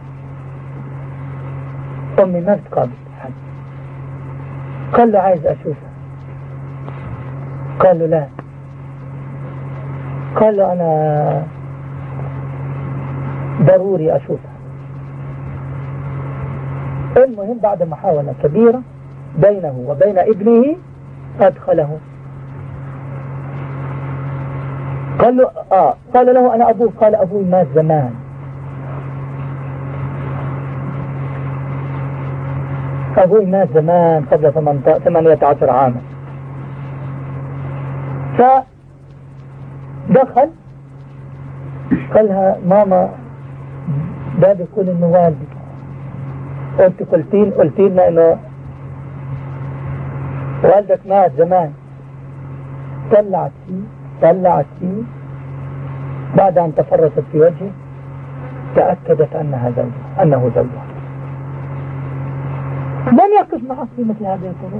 أمي ما بتقابل حد. قال له: عايز أشوفها. قال له: لا. قال له: أنا ضروري أشوفها. المهم بعد محاولة كبيرة بينه وبين ابنه أدخله. قال له: أنا أبوك. قال: أبوي مات زمان. أبوي مات زمان قبل 18 عاما. فدخل قالها: ماما ده بيقول إنه والدك، أنت قلتي لنا إنه والدك مات زمان. طلعت فيه بعد أن تفرست في وجهه تأكدت أنه زوجها. من يقف معك في مثل هذه الظروف؟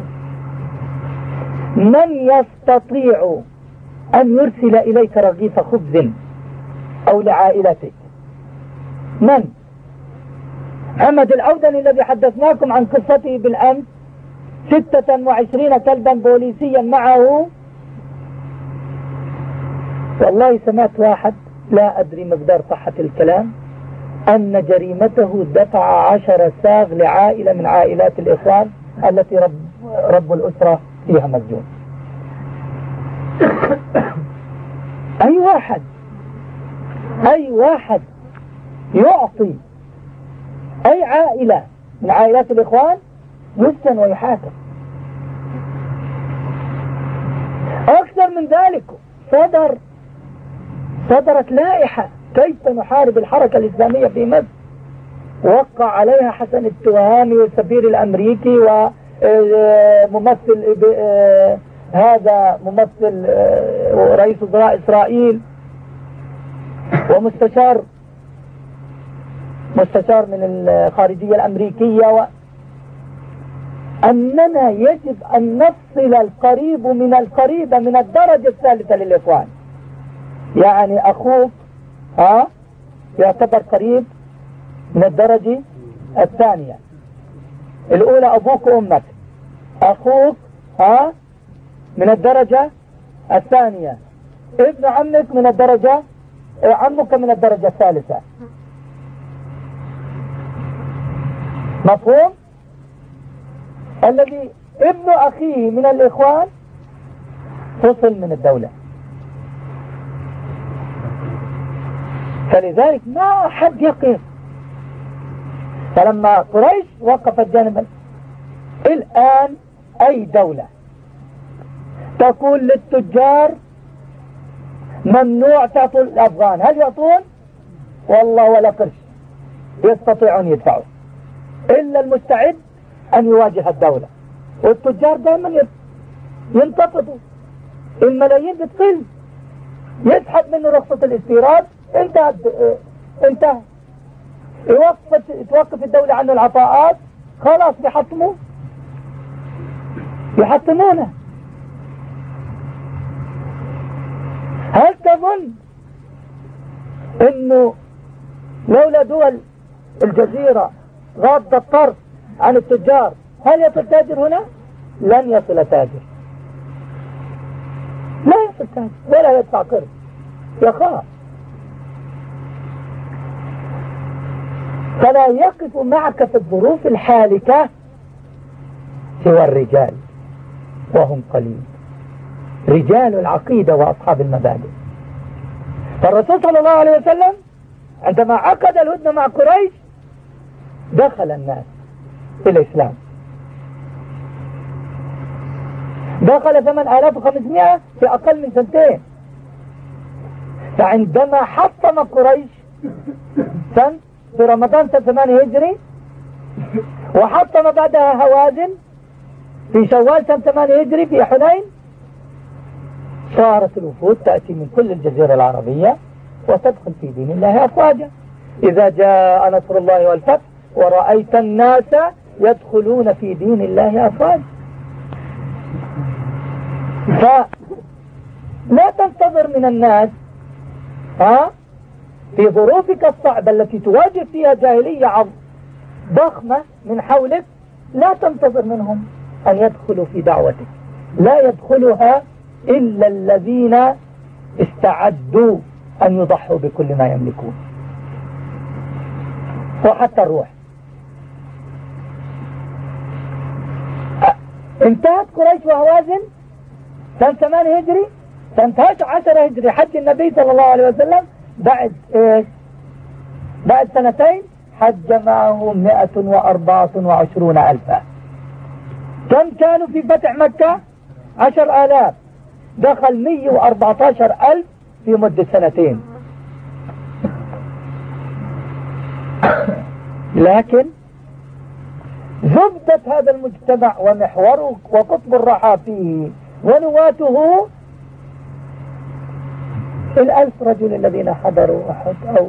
من يستطيع أن يرسل إليك رغيف خبز أو لعائلتك؟ من؟ حمد العودني الذي حدثناكم عن قصته بالأمس، 26 كلبا بوليسيا معه. والله سمعت واحد، لا أدري مقدار صحة الكلام، أن جريمته دفع 10 ساغ لعائلة من عائلات الإخوان التي رب الأسرة فيها مسجون. أي واحد يعطي أي عائلة من عائلات الإخوان يسجن ويحاكم. أكثر من ذلك صدرت لائحة كيف نحارب الحركة الإسلامية في مصر، وقع عليها حسن التوهامي والسفير الأمريكي وممثل هذا ممثل رئيس وزراء إسرائيل ومستشار من الخارجية الأمريكية، أننا يجب أن نفصل القريب من القريب من الدرجة الثالثة للإخوان. يعني أخوك يعتبر قريب من الدرجة الثانية. الأولى أبوك وأمك، أخوك من الدرجة الثانية، ابن عمك من الدرجة، عمك من الدرجة الثالثة. مفهوم؟ الذي ابن أخيه من الإخوان فصل من الدولة. فلذلك ما حد يقف. فلما قريش وقفت جانبا، الآن أي دولة تقول للتجار ممنوع تعطوا الأفغان، هل يعطون؟ والله ولا قرش يستطيعون يدفعوا، إلا المستعد أن يواجه الدولة. والتجار دائما ينتفضوا، الملايين بتقل، يسحب منه رخصة الاستيراد، انتهى توقف الدولة عنه العطاءات، خلاص يحطمونه. هل تظن انه لولا دول الجزيرة غض الطرف عن التجار هل يصل تاجر هنا؟ لن يصل تاجر، لا يصل تاجر ولا يدفع قرض، يخاف. فلا يقف معك في الظروف الحالكة سوى الرجال، وهم قليل، رجال العقيدة وأصحاب المبادئ. فالرسول صلى الله عليه وسلم عندما عقد الهدنة مع قريش دخل الناس في الإسلام، دخل 8500 في أقل من سنتين. فعندما حطم قريش في رمضان سنة 8 هجري، وحطم بعدها هوازن في شوال سنة 8 هجري في حنين، صارت الوفود تأتي من كل الجزيرة العربية وتدخل في دين الله أفواجا. إذا جاء نصر الله والفتح ورأيت الناس يدخلون في دين الله أفواجا. فلا تنتظر من الناس في ظروفك الصعبة التي تواجه فيها جاهلية ضخمة من حولك، لا تنتظر منهم أن يدخلوا في دعوتك. لا يدخلها إلا الذين استعدوا أن يضحوا بكل ما يملكون، وحتى الروح. انتهت قريش وهوازن سنة 8 هجري، سنة 10 هجري حج النبي صلى الله عليه وسلم. بعد سنتين حج معه 124 ألفا. كم كانوا في فتح مكة؟ 10,000. دخل 114 ألف في مدة سنتين. لكن زبدة هذا المجتمع ومحوره وقطب الرحى فيه ونواته 1000 رجل الذين حضروا أحد، أو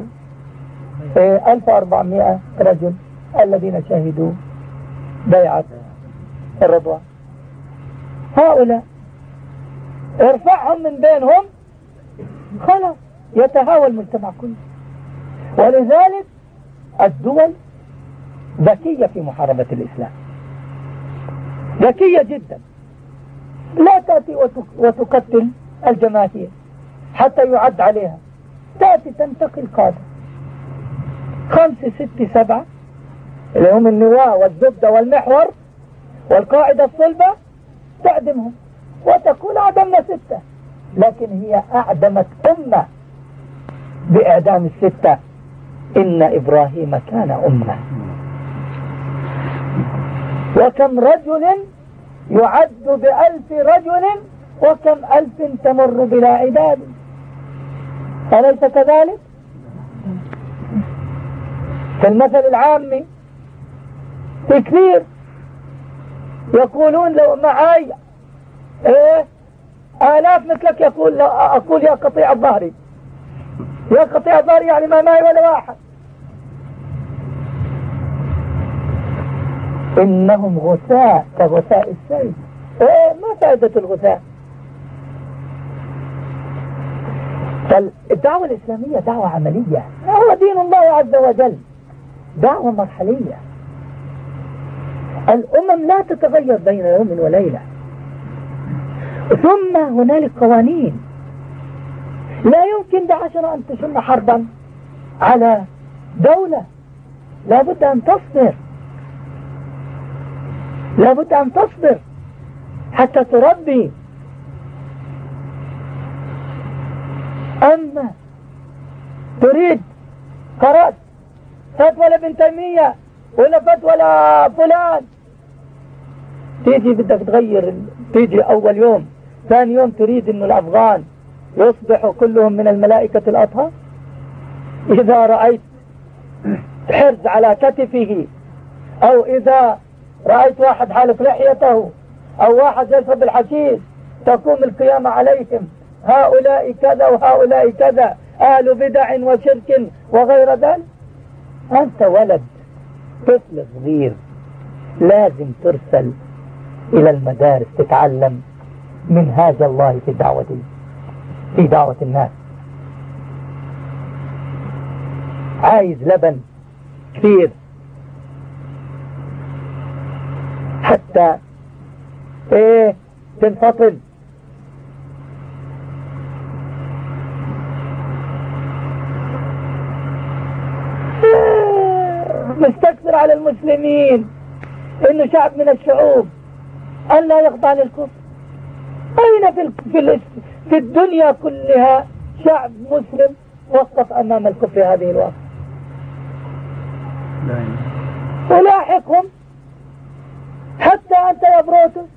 1400 رجل الذين شهدوا بيعة الرضوان. هؤلاء ارفعهم من بينهم خلاص يتهاوى المجتمع كله. ولذلك الدول ذكية في محاربة الإسلام، ذكية جدا. لا تأتي وتقتل الجماهير حتى يعد عليها، تأتي تنتقي القادة 5 6 7 اللي هم النواة والزبدة والمحور والقاعدة الصلبة، تعدمهم وتقول أعدمنا 6. لكن هي أعدمت أمة بإعدام 6. إن إبراهيم كان أمة. وكم رجل يعد ب1000 رجل، وكم 1000 تمر بلا عداد. أليس كذلك؟ في المثل العامي في كثير يقولون لو معي آلاف مثلك أقول يا قطيع الظهري، يا قطيع الظهري يعني ما معي ولا واحد. إنهم غثاء كغثاء السيل. ما فائدة الغثاء؟ فالدعوة الإسلامية دعوة عملية، هو دين الله عز وجل، دعوة مرحلية. الأمم لا تتغير بين يوم وليلة. ثم هنالك قوانين. لا يمكن بعشرة أن تشن حربا على دولة. لابد أن تصبر، لابد أن تصبر حتى تربي. أما تريد قرأت فتوى لابن تيمية ولا فتوى فلان، تيجي بدك تغير، تيجي أول يوم ثاني يوم تريد أن الأفغان يصبحوا كلهم من الملائكة الأطهار. إذا رأيت حرز على كتفه، أو إذا رأيت واحد حالف لحيته، أو واحد يشرب الحشيش، تقوم القيامة عليهم هؤلاء كذا وهؤلاء كذا، أهل بدع وشرك وغير ذلك. أنت ولد طفل صغير، لازم ترسل إلى المدارس تتعلم منهاج الله في دعوة الناس. عايز لبن كثير حتى تنفصل. مستكثر على المسلمين انه شعب من الشعوب ان لا يخضع للكفر. اين في الدنيا كلها شعب مسلم وقف امام الكفر هذه الوقت؟ لاحقهم حتى أنت يا بروتوس.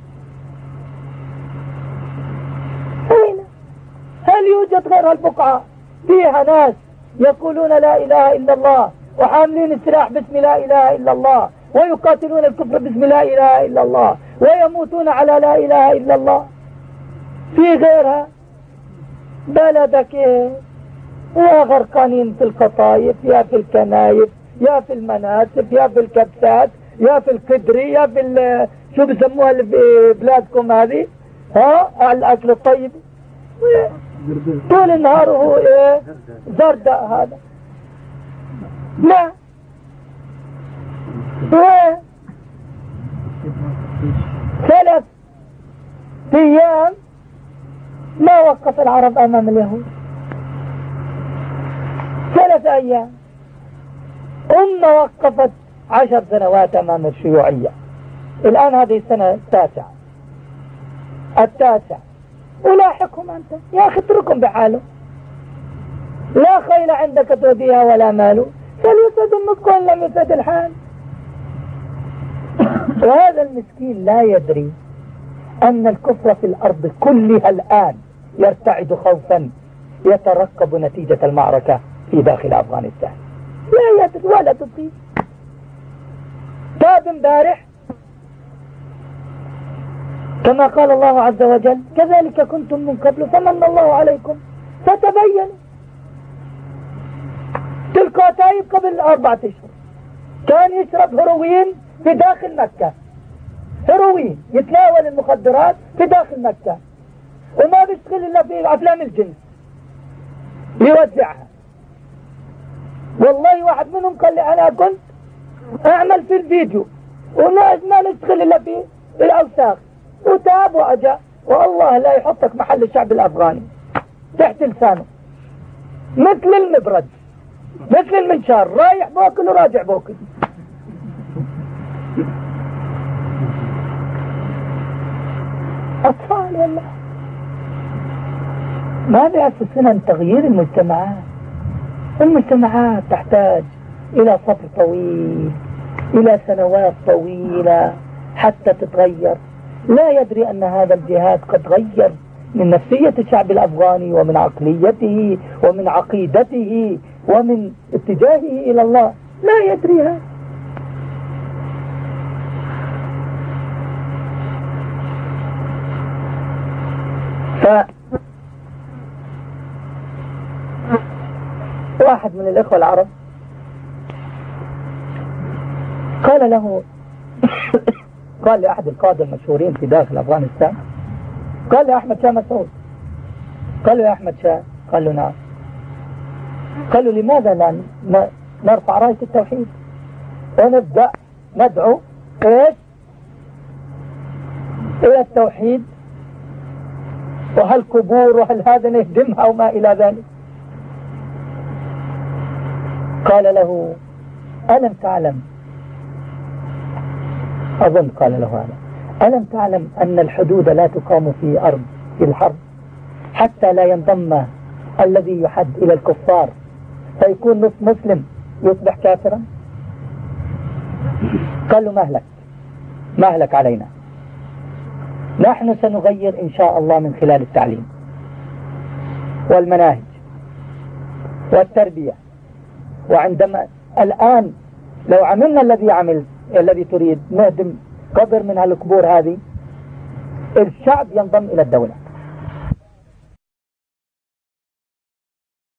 أين؟ هل يوجد غير البقعة فيها ناس يقولون لا إله إلا الله وحاملين السلاح باسم لا إله إلا الله ويقاتلون الكفر باسم لا إله إلا الله ويموتون على لا إله إلا الله؟ في غيرها؟ بلدك يا غرقانين في القطايف، يا في الكنايف، يا في المناسف، يا في الكبسات، يا في القدري، يا في شو بسموها بلادكم هذه، الأكل الطيب طول النهار وهو زرداء هذا. لا ثلاث أيام ما وقف العرب أمام اليهود، 3 أيام. وقفت 10 سنوات أمام الشيوعية. الآن هذه السنة التاسع ولاحقهم أنت يا أخي، اتركهم بحاله. لا خيل عندك توديها ولا مال، فليسد النطق إن لم يسد الحال. وهذا المسكين لا يدري أن الكفر في الأرض كلها الآن يرتعد خوفا يترقب نتيجة المعركة في داخل أفغانستان. لا يدري ولا تطيق. تاب امبارح كما قال الله عز وجل كذلك كنتم من قبل فمن الله عليكم فتبينوا. تلك تايب قبل 4 أشهر كان يشرب هيروين في داخل مكة، هيروين يتناول المخدرات في داخل مكة، وما بيشتغل إلا في أفلام الجنس يوزعها. والله واحد منهم قال لي أنا كنت أعمل في الفيديو وما نشتغل إلا في الأوساخ، وتاب وأجا. والله لا يحطك محل الشعب الأفغاني تحت لسانه مثل المبرد مثل المنشار، رايح بوكل وراجع بوكل. أطفال والله. ماذا يحسسنا عن تغيير المجتمعات؟ المجتمعات تحتاج إلى صبر طويل، إلى سنوات طويلة حتى تتغير. لا يدري أن هذا الجهاد قد غير من نفسية الشعب الأفغاني ومن عقليته ومن عقيدته ومن اتجاهه إلى الله. لا يدري هذا. واحد من الإخوة العرب قال له قال لأحد القادة المشهورين في داخل أفغانستان، قال له أحمد شاه مسعود، قال له يا أحمد شاه، قال له نعم، قال له لماذا لا نرفع راية التوحيد ونبدأ ندعو إيش إلى التوحيد، وهالقبور وهل هذا نهدمها وما إلى ذلك. قال له ألم تعلم، أظن قال له هذا، ألم تعلم أن الحدود لا تقام في الحرب حتى لا ينضم الذي يحد إلى الكفار فيكون نصف مسلم يصبح كافرا؟ قال له مهلك علينا، نحن سنغير إن شاء الله من خلال التعليم والمناهج والتربية. وعندما الآن لو عملنا الذي تريد نهدم قبر من هالقبور هذه، الشعب ينضم إلى الدولة.